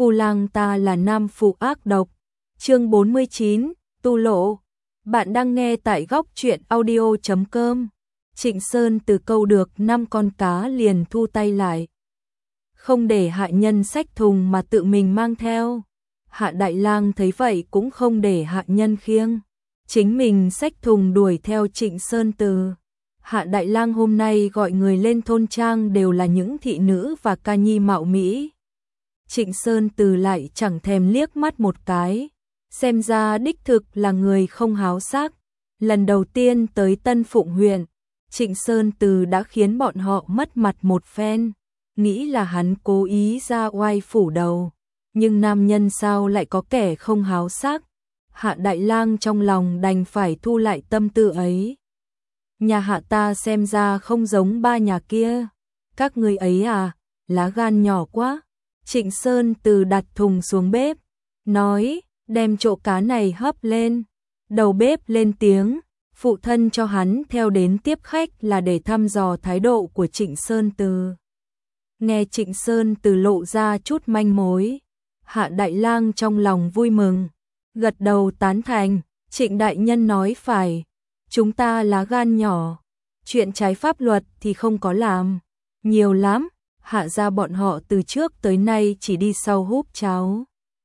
Phu Lang ta là nam phụ ác độc. Chương 49, tu lộ. Bạn đang nghe tại góc truyện audio.com. Trịnh Sơn từ câu được 5 con cá liền thu tay lại. Không để hạ nhân xách thùng mà tự mình mang theo. Hạ Đại Lang thấy vậy cũng không để hạ nhân khiêng. Chính mình xách thùng đuổi theo Trịnh Sơn từ. Hạ Đại Lang hôm nay gọi người lên thôn trang đều là những thị nữ và ca nhi mạo mỹ. Trịnh Sơn từ lại chẳng thèm liếc mắt một cái. Xem ra đích thực là người không háo sắc. Lần đầu tiên tới Tân Phụng huyện, Trịnh Sơn từ đã khiến bọn họ mất mặt một phen. Nghĩ là hắn cố ý ra oai phủ đầu. Nhưng nam nhân sao lại có kẻ không háo sắc. Hạ Đại Lang trong lòng đành phải thu lại tâm tư ấy. Nhà hạ ta xem ra không giống ba nhà kia. Các ngươi ấy à, lá gan nhỏ quá. Trịnh Sơn từ đặt thùng xuống bếp, nói, đem chỗ cá này hấp lên. Đầu bếp lên tiếng, phụ thân cho hắn theo đến tiếp khách là để thăm dò thái độ của Trịnh Sơn từ. Nghe Trịnh Sơn từ lộ ra chút manh mối, Hạ Đại Lang trong lòng vui mừng, gật đầu tán thành. Trịnh đại nhân nói phải, chúng ta lá gan nhỏ, chuyện trái pháp luật thì không có làm nhiều lắm. Hạ gia bọn họ từ trước tới nay chỉ đi sau húp cháo.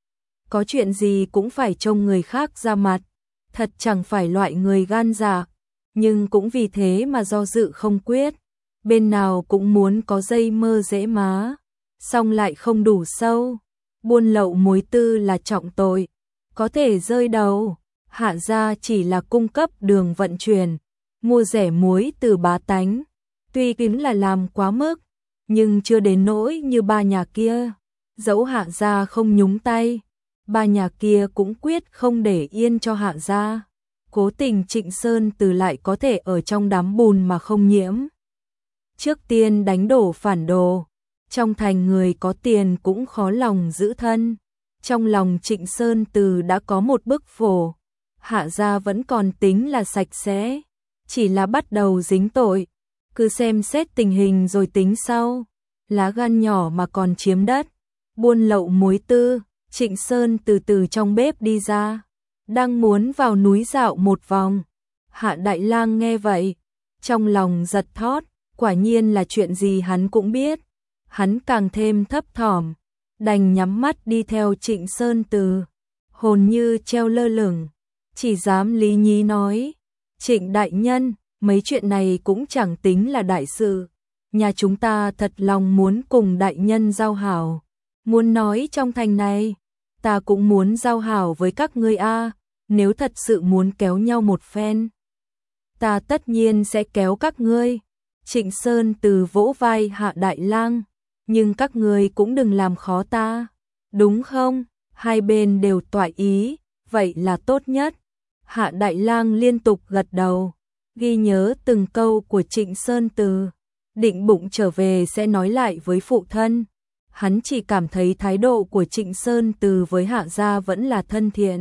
Có chuyện gì cũng phải trông người khác ra mặt, thật chẳng phải loại người gan dạ, nhưng cũng vì thế mà do dự không quyết. Bên nào cũng muốn có dây mơ dễ má, song lại không đủ sâu. Buôn lậu muối tư là trọng tội, có thể rơi đầu. Hạ gia chỉ là cung cấp đường vận chuyển, mua rẻ muối từ bá tánh. Tuy kín là làm quá mức, nhưng chưa đến nỗi như ba nhà kia. Dẫu Hạ gia không nhúng tay, ba nhà kia cũng quyết không để yên cho Hạ gia. Cố tình Trịnh Sơn từ lại có thể ở trong đám bùn mà không nhiễm. Trước tiên đánh đổ phản đồ, trong thành người có tiền cũng khó lòng giữ thân. Trong lòng Trịnh Sơn từ đã có một bức phổ. Hạ gia vẫn còn tính là sạch sẽ, chỉ là bắt đầu dính tội. Cứ xem xét tình hình rồi tính sau. Lá gan nhỏ mà còn chiếm đất, buôn lậu muối tư. Trịnh Sơn từ từ trong bếp đi ra, đang muốn vào núi dạo một vòng. Hạ Đại Lang nghe vậy, trong lòng giật thót, quả nhiên là chuyện gì hắn cũng biết. Hắn càng thêm thấp thỏm, đành nhắm mắt đi theo Trịnh Sơn từ. Hồn như treo lơ lửng, chỉ dám lý nhí nói, Trịnh đại nhân, mấy chuyện này cũng chẳng tính là đại sự. Nhà chúng ta thật lòng muốn cùng đại nhân giao hảo. Muốn nói trong thành này, ta cũng muốn giao hảo với các ngươi a. Nếu thật sự muốn kéo nhau một phen, ta tất nhiên sẽ kéo các ngươi. Trịnh Sơn từ vỗ vai Hạ Đại Lang, nhưng các ngươi cũng đừng làm khó ta, đúng không? Hai bên đều toại ý, vậy là tốt nhất. Hạ Đại Lang liên tục gật đầu, ghi nhớ từng câu của Trịnh Sơn từ. Định bụng trở về sẽ nói lại với phụ thân. Hắn chỉ cảm thấy thái độ của Trịnh Sơn từ với Hạ gia vẫn là thân thiện.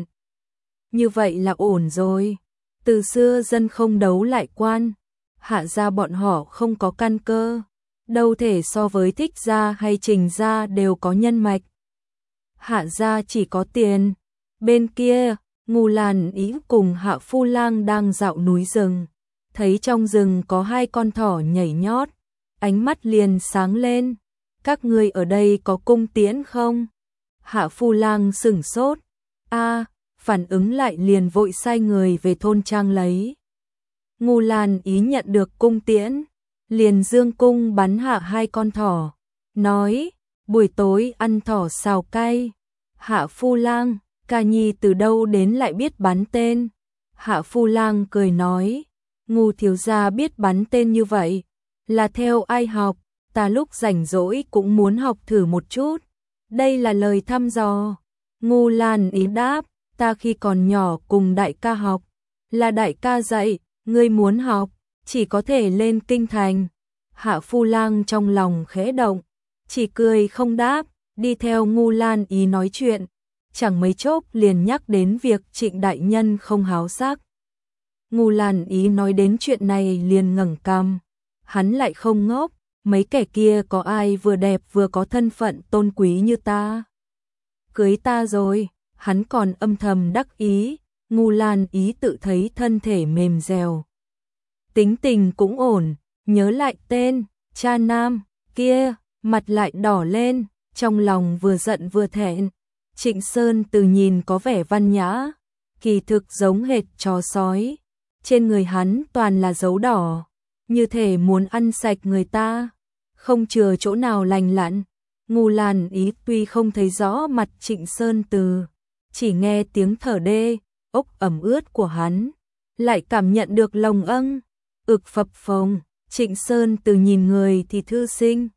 Như vậy là ổn rồi. Từ xưa dân không đấu lại quan. Hạ gia bọn họ không có căn cơ, đâu thể so với Thích gia hay Trình gia đều có nhân mạch. Hạ gia chỉ có tiền. Bên kia, Ngưu Lan Ý cùng Hạ Phu Lang đang dạo núi rừng. Thấy trong rừng có hai con thỏ nhảy nhót, ánh mắt liền sáng lên. Các ngươi ở đây có cung tiễn không? Hạ Phu Lang sửng sốt. Phản ứng lại liền vội sai người về thôn trang lấy. Ngưu Lan Ý nhận được cung tiễn, liền dương cung bắn hạ hai con thỏ, nói, buổi tối ăn thỏ xào cay. Hạ Phu Lang, ca nhi từ đâu đến lại biết bắn tên? Hạ Phu Lang cười nói, Ngưu thiếu gia biết bắn tên như vậy, là theo ai học? Ta lúc rảnh rỗi cũng muốn học thử một chút. Đây là lời thăm dò. Ngưu Lan Ý đáp, ta khi còn nhỏ cùng đại ca học, là đại ca dạy, ngươi muốn học, chỉ có thể lên kinh thành. Hạ Phu Lang trong lòng khẽ động, chỉ cười không đáp, đi theo Ngưu Lan Ý nói chuyện. Chẳng mấy chốc liền nhắc đến việc Trịnh đại nhân không háo sắc. Ngưu Lan Ý nói đến chuyện này liền ngẩng cằm, hắn lại không ngốc, mấy kẻ kia có ai vừa đẹp vừa có thân phận tôn quý như ta. cưới ta rồi, hắn còn âm thầm đắc ý, Ngu Lan Ý tự thấy thân thể mềm dẻo. Tính tình cũng ổn, nhớ lại tên, cha nam, kia, mặt lại đỏ lên, trong lòng vừa giận vừa thẹn. Trịnh Sơn Từ nhìn có vẻ văn nhã, kỳ thực giống hệt chó sói. Trên người hắn toàn là dấu đỏ, như thể muốn ăn sạch người ta, không chừa chỗ nào lành lặn. Ngu Lan Ý tuy không thấy rõ mặt Trịnh Sơn Từ, chỉ nghe tiếng thở đê, ốc ẩm ướt của hắn, lại cảm nhận được lồng ực phập phồng. Trịnh Sơn Từ nhìn người thì thư sinh,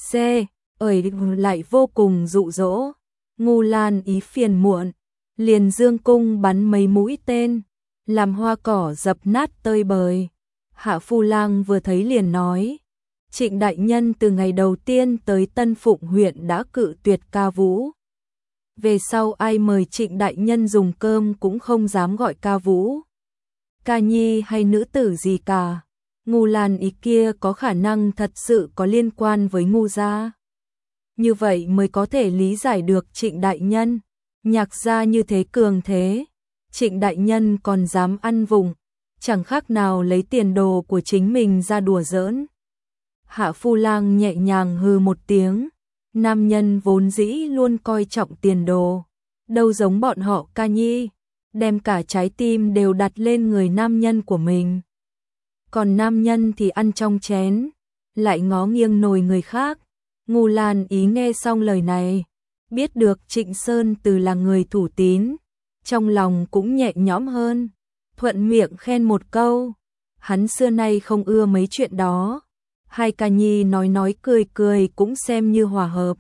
lại vô cùng dụ dỗ. Ngu Lan Ý phiền muộn, liền dương cung bắn mấy mũi tên, làm hoa cỏ dập nát tơi bời. Hạ Phu Lang vừa thấy liền nói, Trịnh đại nhân từ ngày đầu tiên tới Tân Phụng huyện đã cự tuyệt ca vũ. Về sau ai mời Trịnh đại nhân dùng cơm cũng không dám gọi ca vũ, ca nhi hay nữ tử gì cả. Ngu Lan Ý kia có khả năng thật sự có liên quan với Ngu gia. Như vậy mới có thể lý giải được Trịnh đại nhân, nhạc gia như thế cường thế, Trịnh đại nhân còn dám ăn vùng, chẳng khác nào lấy tiền đồ của chính mình ra đùa giỡn. Hạ Phu Lang nhẹ nhàng hừ một tiếng, nam nhân vốn dĩ luôn coi trọng tiền đồ, đâu giống bọn họ ca nhi, đem cả trái tim đều đặt lên người nam nhân của mình. Còn nam nhân thì ăn trong chén, lại ngó nghiêng nồi người khác. Ngu Lan Ý nghe xong lời này, biết được Trịnh Sơn Từ là người thủ tín, trong lòng cũng nhẹ nhõm hơn, thuận miệng khen một câu, hắn xưa nay không ưa mấy chuyện đó. Hai ca nhi nói cười cười cũng xem như hòa hợp.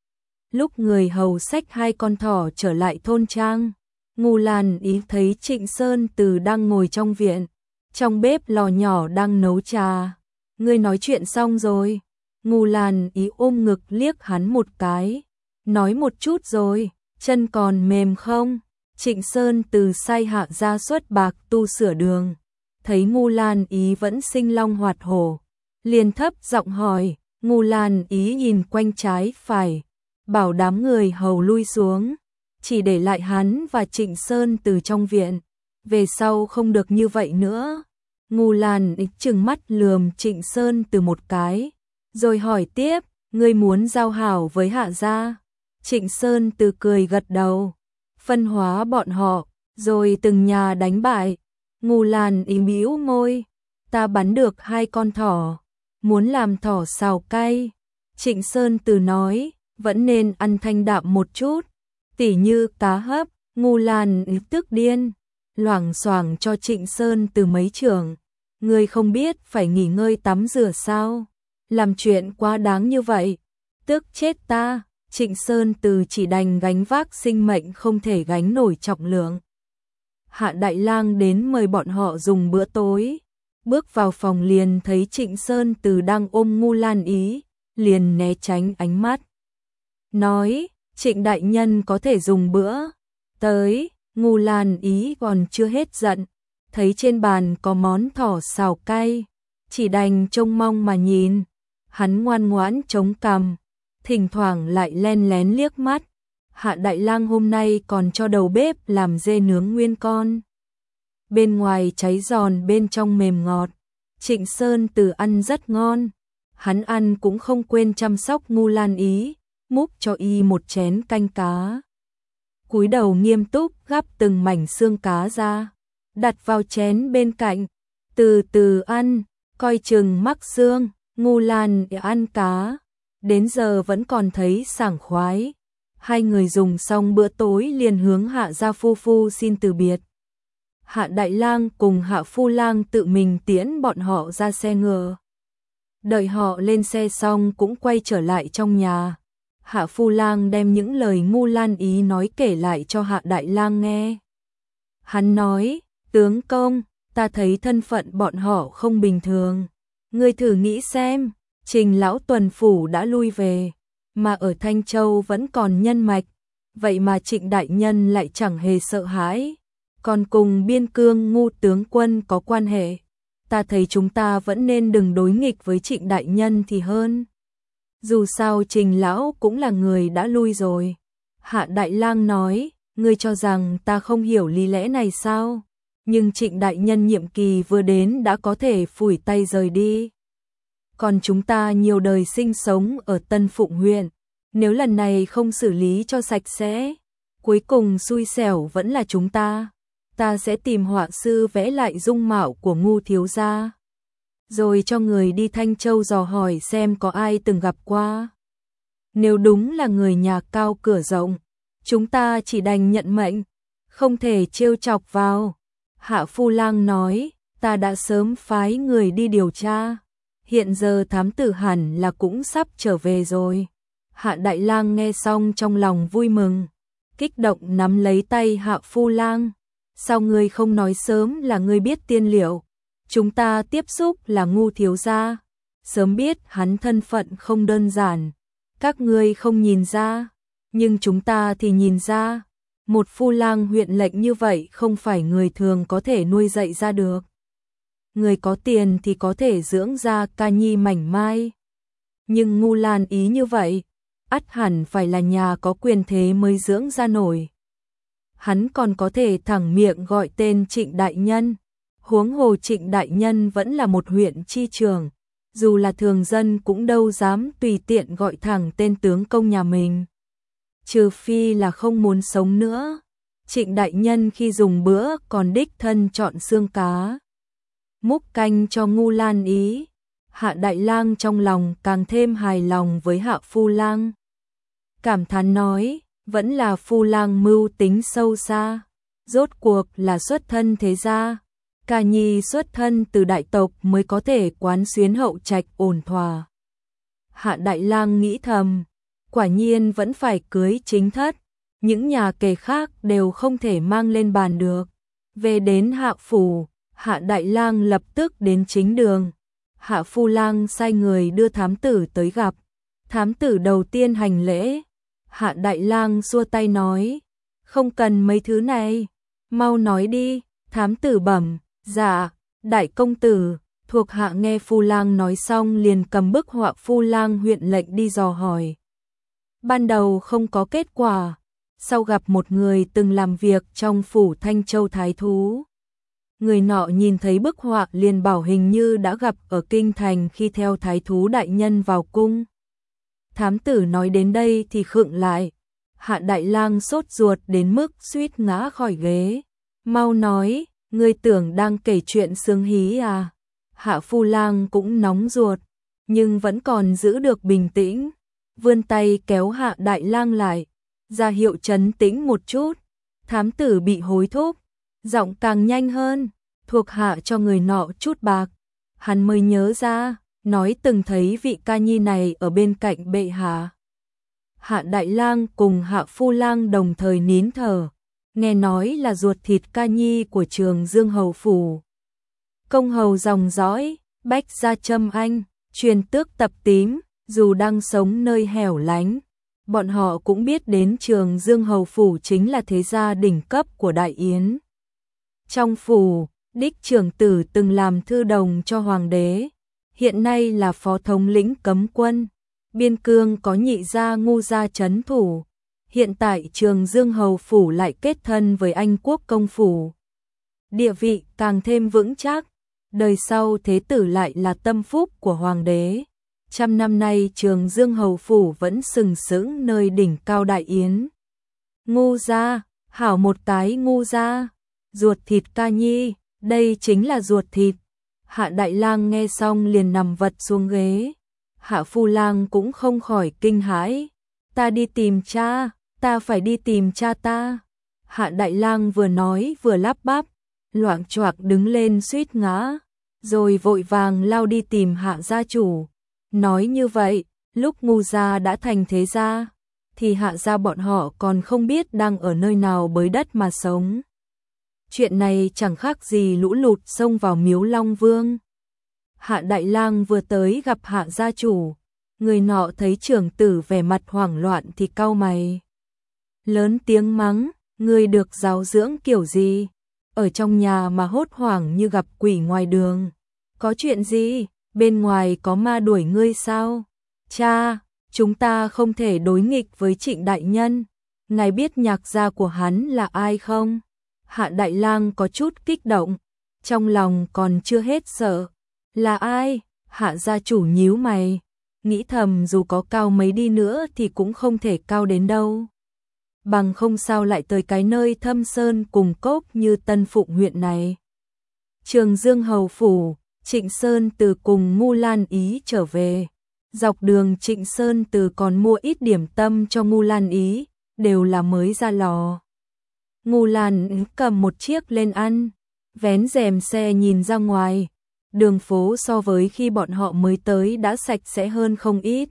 Lúc người hầu xách hai con thỏ trở lại thôn trang, Ngu Lan Ý thấy Trịnh Sơn Từ đang ngồi trong viện, trong bếp lò nhỏ đang nấu trà. Ngươi nói chuyện xong rồi? Ngu Lan Ý ôm ngực liếc hắn một cái, nói một chút rồi, chân còn mềm không? Trịnh Sơn Từ sai hạ gia xuất bạc tu sửa đường, thấy Ngu Lan Ý vẫn sinh long hoạt hổ, liền thấp giọng hỏi. Ngu Lan Ý nhìn quanh trái phải, bảo đám người hầu lui xuống, chỉ để lại hắn và Trịnh Sơn Từ trong viện, về sau không được như vậy nữa. Ngu Lan Ý trừng mắt lườm Trịnh Sơn Từ một cái, rồi hỏi tiếp, ngươi muốn giao hảo với hạ gia? Trịnh Sơn Từ cười gật đầu, phân hóa bọn họ, rồi từng nhà đánh bại. Ngu Lan Ý bĩu môi, ta bắn được hai con thỏ, muốn làm thỏ xào cay. Trịnh Sơn Từ nói, vẫn nên ăn thanh đạm một chút, tỉ như cá hấp. Ngu Lan Ý tức điên, loảng xoảng cho Trịnh Sơn Từ mấy chưởng. Ngươi không biết phải nghỉ ngơi tắm rửa sao? Làm chuyện quá đáng như vậy, tức chết ta. Trịnh Sơn Từ chỉ đành gánh vác sinh mệnh không thể gánh nổi trọng lượng. Hạ Đại Lang đến mời bọn họ dùng bữa tối, bước vào phòng liền thấy Trịnh Sơn Từ đang ôm Ngu Lan Ý, liền né tránh ánh mắt, nói, Trịnh đại nhân có thể dùng bữa. Tới. Ngu Lan Ý còn chưa hết giận, thấy trên bàn có món thỏ xào cay, chỉ đành trông mong mà nhìn. Hắn ngoan ngoãn chống cằm, thỉnh thoảng lại len lén liếc mắt. Hạ Đại Lang hôm nay còn cho đầu bếp làm dê nướng nguyên con, bên ngoài cháy giòn bên trong mềm ngọt. Trịnh Sơn Từ ăn rất ngon, hắn ăn cũng không quên chăm sóc Ngu Lan Ý, múc cho y một chén canh cá, cúi đầu nghiêm túc gắp từng mảnh xương cá ra, đặt vào chén bên cạnh, từ từ ăn, coi chừng mắc xương. Ngu Lan Ý ăn cá, đến giờ vẫn còn thấy sảng khoái. Hai người dùng xong bữa tối liền hướng Hạ gia phu phu xin từ biệt. Hạ Đại Lang cùng Hạ Phu Lang tự mình tiễn bọn họ ra xe ngựa. Đợi họ lên xe xong cũng quay trở lại trong nhà. Hạ Phu Lang đem những lời Ngu Lan Ý nói kể lại cho Hạ Đại Lang nghe. Hắn nói, tướng công, ta thấy thân phận bọn họ không bình thường. Ngươi thử nghĩ xem, Trình lão tuần phủ đã lui về, mà ở Thanh Châu vẫn còn nhân mạch, vậy mà Trịnh đại nhân lại chẳng hề sợ hãi, còn cùng biên cương Ngu tướng quân có quan hệ. Ta thấy chúng ta vẫn nên đừng đối nghịch với Trịnh đại nhân thì hơn. Dù sao Trình lão cũng là người đã lui rồi. Hạ Đại Lang nói, ngươi cho rằng ta không hiểu lý lẽ này sao? Nhưng Trịnh đại nhân nhiệm kỳ vừa đến đã có thể phủi tay rời đi. Còn chúng ta nhiều đời sinh sống ở Tân Phụng huyện, nếu lần này không xử lý cho sạch sẽ, cuối cùng xui xẻo vẫn là chúng ta. Ta sẽ tìm họa sư vẽ lại dung mạo của Ngu thiếu gia, rồi cho người đi Thanh Châu dò hỏi xem có ai từng gặp qua. Nếu đúng là người nhà cao cửa rộng, chúng ta chỉ đành nhận mệnh, không thể trêu chọc vào. Hạ Phu Lang nói, ta đã sớm phái người đi điều tra, hiện giờ thám tử hẳn là cũng sắp trở về rồi. Hạ Đại Lang nghe xong trong lòng vui mừng, kích động nắm lấy tay Hạ Phu Lang. Sao ngươi không nói sớm là ngươi biết tiên liệu? Chúng ta tiếp xúc là Ngu thiếu gia, sớm biết hắn thân phận không đơn giản. Các ngươi không nhìn ra, nhưng chúng ta thì nhìn ra. Một Phu Lang huyện lệnh như vậy không phải người thường có thể nuôi dạy ra được. Người có tiền thì có thể dưỡng ra ca nhi mảnh mai. Nhưng Ngu Lan Ý như vậy, ắt hẳn phải là nhà có quyền thế mới dưỡng ra nổi. Hắn còn có thể thẳng miệng gọi tên Trịnh đại nhân. Huống hồ Trịnh đại nhân vẫn là một huyện chi trưởng, dù là thường dân cũng đâu dám tùy tiện gọi thẳng tên tướng công nhà mình. Trừ phi là không muốn sống nữa. Trịnh đại nhân khi dùng bữa còn đích thân chọn xương cá, múc canh cho Ngu Lan Ý. Hạ Đại Lang trong lòng càng thêm hài lòng với Hạ Phu Lang. Cảm thán nói, vẫn là Phu Lang mưu tính sâu xa, rốt cuộc là xuất thân thế gia. Ca nhi xuất thân từ đại tộc mới có thể quán xuyến hậu trạch ổn thỏa. Hạ Đại Lang nghĩ thầm, quả nhiên vẫn phải cưới chính thất, những nhà kề khác đều không thể mang lên bàn được. Về đến Hạ phủ, Hạ Đại Lang lập tức đến chính đường. Hạ Phu Lang sai người đưa thám tử tới gặp. Thám tử đầu tiên hành lễ. Hạ Đại Lang xua tay nói, không cần mấy thứ này, mau nói đi. Thám tử bẩm, dạ, đại công tử. Thuộc hạ nghe Phu Lang nói xong liền cầm bức họa Phu Lang huyện lệnh đi dò hỏi. Ban đầu không có kết quả, sau gặp một người từng làm việc trong phủ Thanh Châu Thái Thú. Người nọ nhìn thấy bức họa liền bảo hình như đã gặp ở kinh thành khi theo Thái Thú đại nhân vào cung. Thám tử nói đến đây thì khựng lại. Hạ Đại Lang sốt ruột đến mức suýt ngã khỏi ghế. Mau nói, ngươi tưởng đang kể chuyện sướng hí à? Hạ Phu Lang cũng nóng ruột, nhưng vẫn còn giữ được bình tĩnh. Vươn tay kéo Hạ Đại Lang lại, ra hiệu trấn tĩnh một chút. Thám tử bị hối thúc, giọng càng nhanh hơn, thuộc hạ cho người nọ chút bạc. Hắn mới nhớ ra, nói từng thấy vị ca nhi này ở bên cạnh bệ hạ. Hạ Đại Lang cùng Hạ Phu Lang đồng thời nín thở, nghe nói là ruột thịt ca nhi của Trường Dương hầu phủ. Công hầu dòng dõi, Bách gia Trâm Anh, truyền tước tập tím, dù đang sống nơi hẻo lánh, bọn họ cũng biết đến Trường Dương hầu phủ chính là thế gia đỉnh cấp của Đại Yến. Trong phủ, đích trưởng tử từng làm thư đồng cho hoàng đế, hiện nay là phó thống lĩnh cấm quân. Biên cương có nhị gia Ngu gia trấn thủ, hiện tại Trường Dương hầu phủ lại kết thân với Anh quốc công phủ. Địa vị càng thêm vững chắc, đời sau thế tử lại là tâm phúc của hoàng đế. Trăm năm nay Trường Dương hầu phủ vẫn sừng sững nơi đỉnh cao Đại Yến. Ngu gia, hảo một cái Ngu gia, ruột thịt ca nhi, đây chính là ruột thịt. Hạ Đại Lang nghe xong liền nằm vật xuống ghế. Hạ Phu Lang cũng không khỏi kinh hãi. Ta đi tìm cha, ta phải đi tìm cha ta. Hạ Đại Lang vừa nói vừa lắp bắp, loạng choạng đứng lên suýt ngã, rồi vội vàng lao đi tìm Hạ gia chủ. Nói như vậy, lúc Ngu gia đã thành thế gia, thì Hạ gia bọn họ còn không biết đang ở nơi nào bới đất mà sống. Chuyện này chẳng khác gì lũ lụt xông vào miếu Long Vương. Hạ Đại Lang vừa tới gặp Hạ gia chủ, người nọ thấy trưởng tử vẻ mặt hoảng loạn thì cau mày. Lớn tiếng mắng, ngươi được giáo dưỡng kiểu gì? Ở trong nhà mà hốt hoảng như gặp quỷ ngoài đường. Có chuyện gì? Bên ngoài có ma đuổi ngươi sao? Cha, chúng ta không thể đối nghịch với Trịnh đại nhân. ngài biết nhạc gia của hắn là ai không? Hạ Đại Lang có chút kích động, trong lòng còn chưa hết sợ. Là ai? Hạ gia chủ nhíu mày, nghĩ thầm dù có cao mấy đi nữa thì cũng không thể cao đến đâu. Bằng không sao lại tới cái nơi thâm sơn cùng cốc như Tân Phụng huyện này. Trường Dương hầu phủ, Trịnh Sơn Từ cùng Ngu Lan Ý trở về. Dọc đường Trịnh Sơn Từ còn mua ít điểm tâm cho Ngu Lan Ý, đều là mới ra lò. Ngu Lan Ý cầm một chiếc lên ăn, vén rèm xe nhìn ra ngoài. Đường phố so với khi bọn họ mới tới đã sạch sẽ hơn không ít.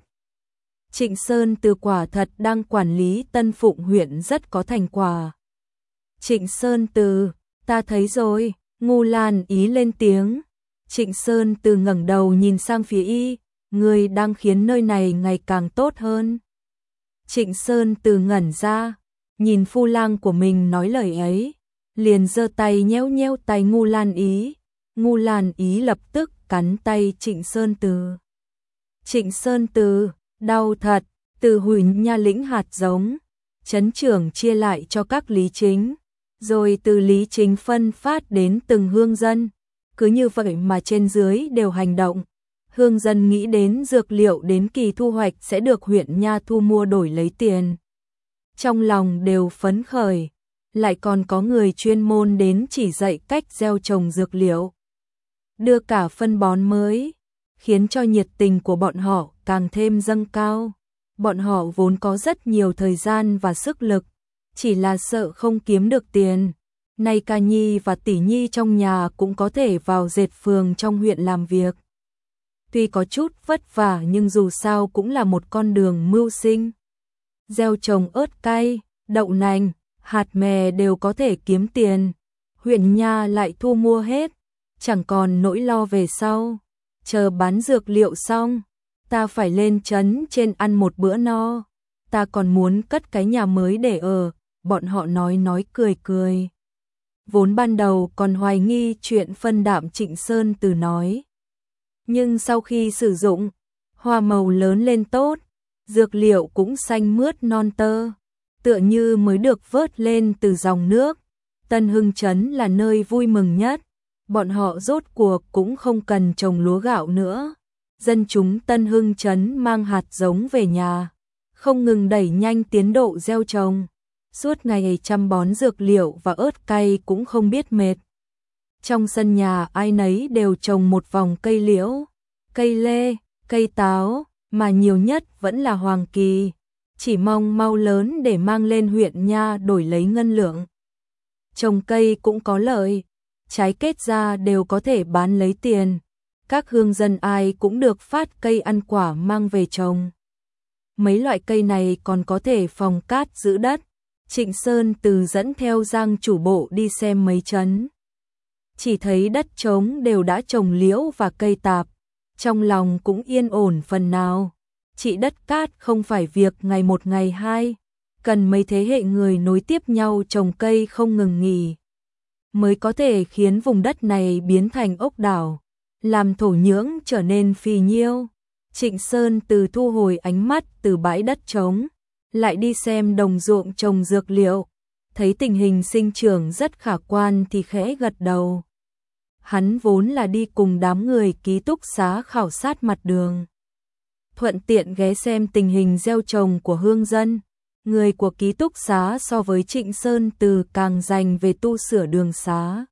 Trịnh Sơn Từ quả thật đang quản lý Tân Phụng huyện rất có thành quả. Trịnh Sơn Từ, ta thấy rồi, Ngu Lan Ý lên tiếng. Trịnh Sơn Từ ngẩng đầu nhìn sang phía y, người đang khiến nơi này ngày càng tốt hơn. Trịnh Sơn Từ ngẩn ra, nhìn phu lang của mình nói lời ấy, liền giơ tay nhéo nhéo tay Ngu Lan Ý. Ngu Lan Ý lập tức cắn tay Trịnh Sơn Từ. Trịnh Sơn Từ, đau thật, từ hủy nha lĩnh hạt giống, trấn trưởng chia lại cho các lý chính, rồi từ lý chính phân phát đến từng hương dân. Cứ như vậy mà trên dưới đều hành động. Hương dân nghĩ đến dược liệu đến kỳ thu hoạch sẽ được huyện nha thu mua đổi lấy tiền. Trong lòng đều phấn khởi, lại còn có người chuyên môn đến chỉ dạy cách gieo trồng dược liệu. Đưa cả phân bón mới, khiến cho nhiệt tình của bọn họ càng thêm dâng cao. Bọn họ vốn có rất nhiều thời gian và sức lực, chỉ là sợ không kiếm được tiền. Nay ca nhi và tỷ nhi trong nhà cũng có thể vào dệt phường trong huyện làm việc. Tuy có chút vất vả nhưng dù sao cũng là một con đường mưu sinh. Gieo trồng ớt cay, đậu nành, hạt mè đều có thể kiếm tiền. Huyện nha lại thu mua hết, chẳng còn nỗi lo về sau. Chờ bán dược liệu xong, ta phải lên trấn trên ăn một bữa no. Ta còn muốn cất cái nhà mới để ở, bọn họ nói cười cười. Vốn ban đầu còn hoài nghi chuyện phân đạm Trịnh Sơn Từ nói. Nhưng sau khi sử dụng, hoa màu lớn lên tốt, dược liệu cũng xanh mướt non tơ, tựa như mới được vớt lên từ dòng nước. Tân Hưng Trấn là nơi vui mừng nhất, bọn họ rốt cuộc cũng không cần trồng lúa gạo nữa. Dân chúng Tân Hưng Trấn mang hạt giống về nhà, không ngừng đẩy nhanh tiến độ gieo trồng. Suốt ngày chăm bón dược liệu và ớt cay cũng không biết mệt. Trong sân nhà ai nấy đều trồng một vòng cây liễu, cây lê, cây táo, mà nhiều nhất vẫn là hoàng kỳ. Chỉ mong mau lớn để mang lên huyện nha đổi lấy ngân lượng. Trồng cây cũng có lợi, trái kết ra đều có thể bán lấy tiền. Các hương dân ai cũng được phát cây ăn quả mang về trồng. Mấy loại cây này còn có thể phòng cát giữ đất. Trịnh Sơn Từ dẫn theo Giang chủ bộ đi xem mấy trấn. Chỉ thấy đất trống đều đã trồng liễu và cây tạp, trong lòng cũng yên ổn phần nào. Trị đất cát không phải việc ngày một ngày hai, cần mấy thế hệ người nối tiếp nhau trồng cây không ngừng nghỉ, mới có thể khiến vùng đất này biến thành ốc đảo, làm thổ nhưỡng trở nên phì nhiêu. Trịnh Sơn Từ thu hồi ánh mắt từ bãi đất trống, lại đi xem đồng ruộng trồng dược liệu, thấy tình hình sinh trưởng rất khả quan thì khẽ gật đầu. Hắn vốn là đi cùng đám người ký túc xá khảo sát mặt đường, thuận tiện ghé xem tình hình gieo trồng của hương dân. Người của ký túc xá so với Trịnh Sơn Từ càng dành về tu sửa đường xá.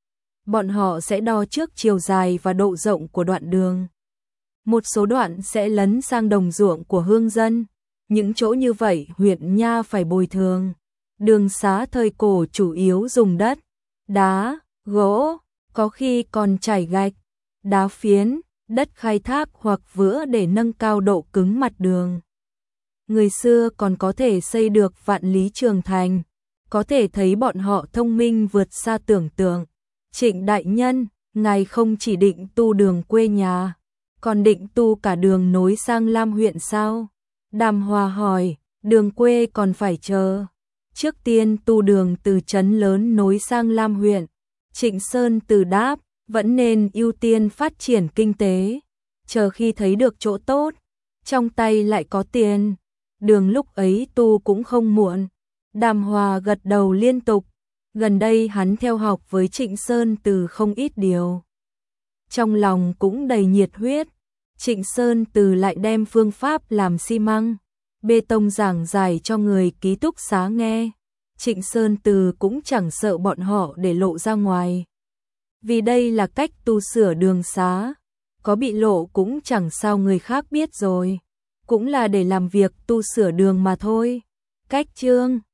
Bọn họ sẽ đo trước chiều dài và độ rộng của đoạn đường. Một số đoạn sẽ lấn sang đồng ruộng của hương dân. Những chỗ như vậy huyện nha phải bồi thường. Đường xá thời cổ chủ yếu dùng đất, đá, gỗ, có khi còn trải gạch, đá phiến, đất khai thác hoặc vữa để nâng cao độ cứng mặt đường. Người xưa còn có thể xây được vạn lý trường thành, có thể thấy bọn họ thông minh vượt xa tưởng tượng. Trịnh đại nhân, ngài không chỉ định tu đường quê nhà, còn định tu cả đường nối sang Lam huyện sao? Đàm Hòa hỏi, đường quê còn phải chờ. Trước tiên tu đường từ trấn lớn nối sang Lam huyện. Trịnh Sơn Từ đáp, vẫn nên ưu tiên phát triển kinh tế. Chờ khi thấy được chỗ tốt, trong tay lại có tiền, đường lúc ấy tu cũng không muộn. Đàm Hòa gật đầu liên tục, gần đây hắn theo học với Trịnh Sơn Từ không ít điều. Trong lòng cũng đầy nhiệt huyết, Trịnh Sơn Từ lại đem phương pháp làm xi măng, bê tông giảng giải cho người ký túc xá nghe. Trịnh Sơn Từ cũng chẳng sợ bọn họ để lộ ra ngoài. Vì đây là cách tu sửa đường xá, có bị lộ cũng chẳng sao người khác biết rồi. Cũng là để làm việc tu sửa đường mà thôi. Cách chương